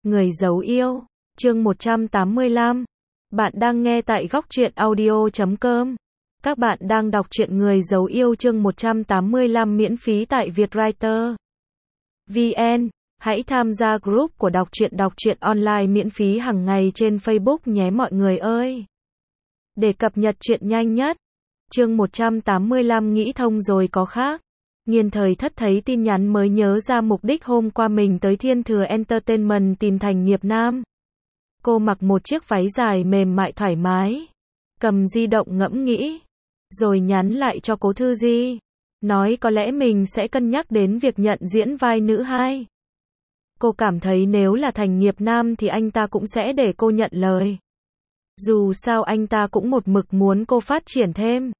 Người giấu yêu, chương 185. Bạn đang nghe tại góc truyện audio.com. Các bạn đang đọc truyện Người giấu yêu chương 185 miễn phí tại Vietwriter VN. Hãy tham gia group của đọc truyện online miễn phí hàng ngày trên Facebook nhé mọi người ơi. Để cập nhật truyện nhanh nhất. Chương 185 nghĩ thông rồi có khác. Nghiên thời thất thấy tin nhắn mới nhớ ra mục đích hôm qua mình tới Thiên Thừa Entertainment tìm Thành Nghiệp Nam. Cô mặc một chiếc váy dài mềm mại thoải mái. Cầm di động ngẫm nghĩ. Rồi nhắn lại cho Cố Thư Di. Nói có lẽ mình sẽ cân nhắc đến việc nhận diễn vai nữ hai. Cô cảm thấy nếu là Thành Nghiệp Nam thì anh ta cũng sẽ để cô nhận lời. Dù sao anh ta cũng một mực muốn cô phát triển thêm.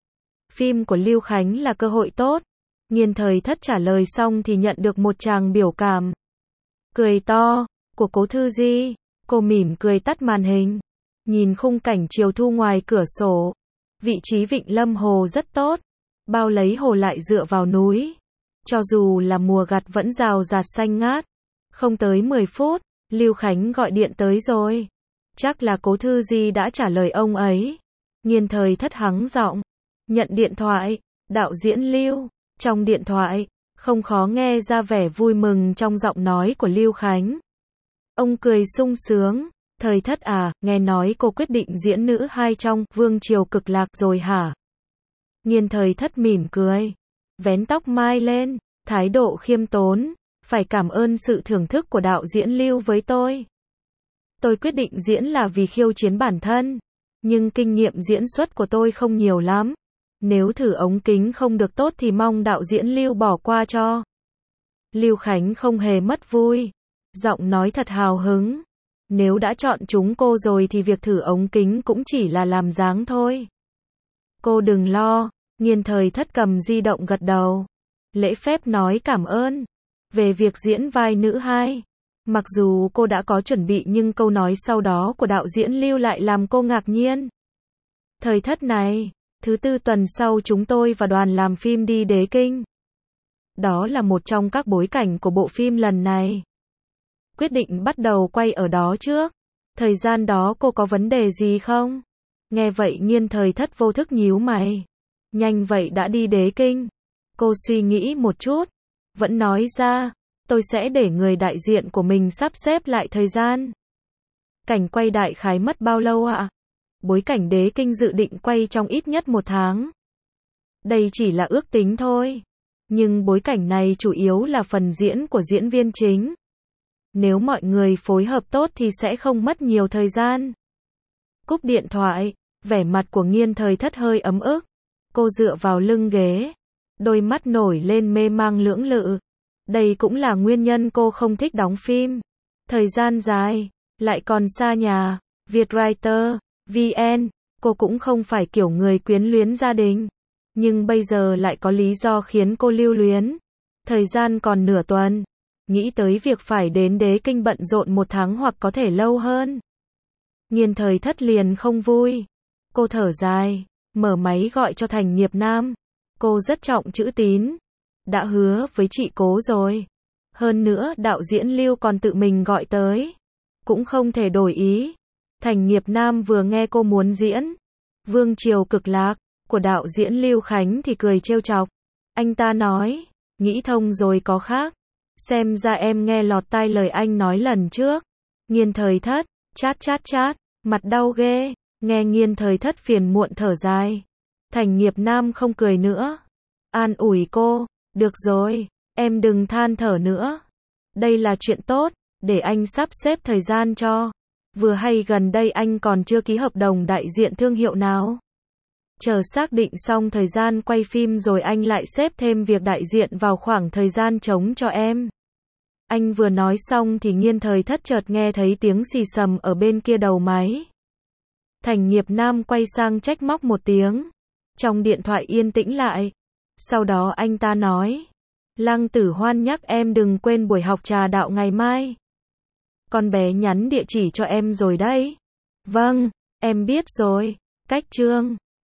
Phim của Lưu Khánh là cơ hội tốt. Nghiên thời thất trả lời xong thì nhận được một tràng biểu cảm cười to của Cố Thư Di. Cô mỉm cười tắt màn hình. Nhìn khung cảnh chiều thu ngoài cửa sổ. Vị trí vịnh Lâm Hồ rất tốt. Bao lấy hồ lại dựa vào núi. Cho dù là mùa gặt vẫn rào rạt xanh ngát. Không tới 10 phút, Lưu Khánh gọi điện tới rồi. Chắc là Cố Thư Di đã trả lời ông ấy. Nghiên thời thất hắng giọng. Nhận điện thoại, đạo diễn Lưu. Trong điện thoại, không khó nghe ra vẻ vui mừng trong giọng nói của Lưu Khánh. Ông cười sung sướng. Thời thất à, nghe nói cô quyết định diễn nữ hai trong Vương Triều Cực Lạc rồi hả? Nghiên thời thất mỉm cười. Vén tóc mai lên, thái độ khiêm tốn. Phải cảm ơn sự thưởng thức của đạo diễn Lưu với tôi. Tôi quyết định diễn là vì khiêu chiến bản thân. Nhưng kinh nghiệm diễn xuất của tôi không nhiều lắm. Nếu thử ống kính không được tốt thì mong đạo diễn Lưu bỏ qua cho. Lưu Khánh không hề mất vui. Giọng nói thật hào hứng. Nếu đã chọn chúng cô rồi thì việc thử ống kính cũng chỉ là làm dáng thôi. Cô đừng lo. Nghiên thời thất cầm di động gật đầu. Lễ phép nói cảm ơn. Về việc diễn vai nữ hai. Mặc dù cô đã có chuẩn bị nhưng câu nói sau đó của đạo diễn Lưu lại làm cô ngạc nhiên. Thời thất này. Thứ tư tuần sau chúng tôi và đoàn làm phim đi Đế Kinh. Đó là một trong các bối cảnh của bộ phim lần này. Quyết định bắt đầu quay ở đó trước. Thời gian đó cô có vấn đề gì không? Nghe vậy nghiên thời thất vô thức nhíu mày. Nhanh vậy đã đi Đế Kinh. Cô suy nghĩ một chút. Vẫn nói ra. Tôi sẽ để người đại diện của mình sắp xếp lại thời gian. Cảnh quay đại khái mất bao lâu ạ? Bối cảnh Đế Kinh dự định quay trong ít nhất 1 tháng. Đây chỉ là ước tính thôi. Nhưng bối cảnh này chủ yếu là phần diễn của diễn viên chính. Nếu mọi người phối hợp tốt thì sẽ không mất nhiều thời gian. Cúp điện thoại, vẻ mặt của nghiên thời thất hơi ấm ức. Cô dựa vào lưng ghế. Đôi mắt nổi lên mê mang lưỡng lự. Đây cũng là nguyên nhân cô không thích đóng phim. Thời gian dài, lại còn xa nhà. Vietwriter VN, cô cũng không phải kiểu người quyến luyến gia đình. Nhưng bây giờ lại có lý do khiến cô lưu luyến. Thời gian còn nửa tuần. Nghĩ tới việc phải đến Đế Kinh bận rộn 1 tháng hoặc có thể lâu hơn. Nghiên thời thất liền không vui. Cô thở dài, mở máy gọi cho Thành Nghiệp Nam. Cô rất trọng chữ tín. Đã hứa với chị Cố rồi. Hơn nữa đạo diễn Lưu còn tự mình gọi tới. Cũng không thể đổi ý. Thành Nghiệp Nam vừa nghe cô muốn diễn Vương Triều Cực Lạc của đạo diễn Lưu Khánh thì cười trêu chọc. Anh ta nói, nghĩ thông rồi có khác. Xem ra em nghe lọt tai lời anh nói lần trước. Nghiên thời thất, chát, mặt đau ghê. Nghe nghiên thời thất phiền muộn thở dài. Thành Nghiệp Nam không cười nữa. An ủi cô, được rồi, em đừng than thở nữa. Đây là chuyện tốt, để anh sắp xếp thời gian cho. Vừa hay gần đây anh còn chưa ký hợp đồng đại diện thương hiệu nào. Chờ xác định xong thời gian quay phim rồi anh lại xếp thêm việc đại diện vào khoảng thời gian trống cho em. Anh vừa nói xong thì nghiên thời thất chợt nghe thấy tiếng xì xầm ở bên kia đầu máy. Thành Nghiệp Nam quay sang trách móc một tiếng. Trong điện thoại yên tĩnh lại. Sau đó anh ta nói. Lăng Tử Hoan nhắc em đừng quên buổi học trà đạo ngày mai. Con bé nhắn địa chỉ cho em rồi đấy. Vâng, em biết rồi. Cách Trương.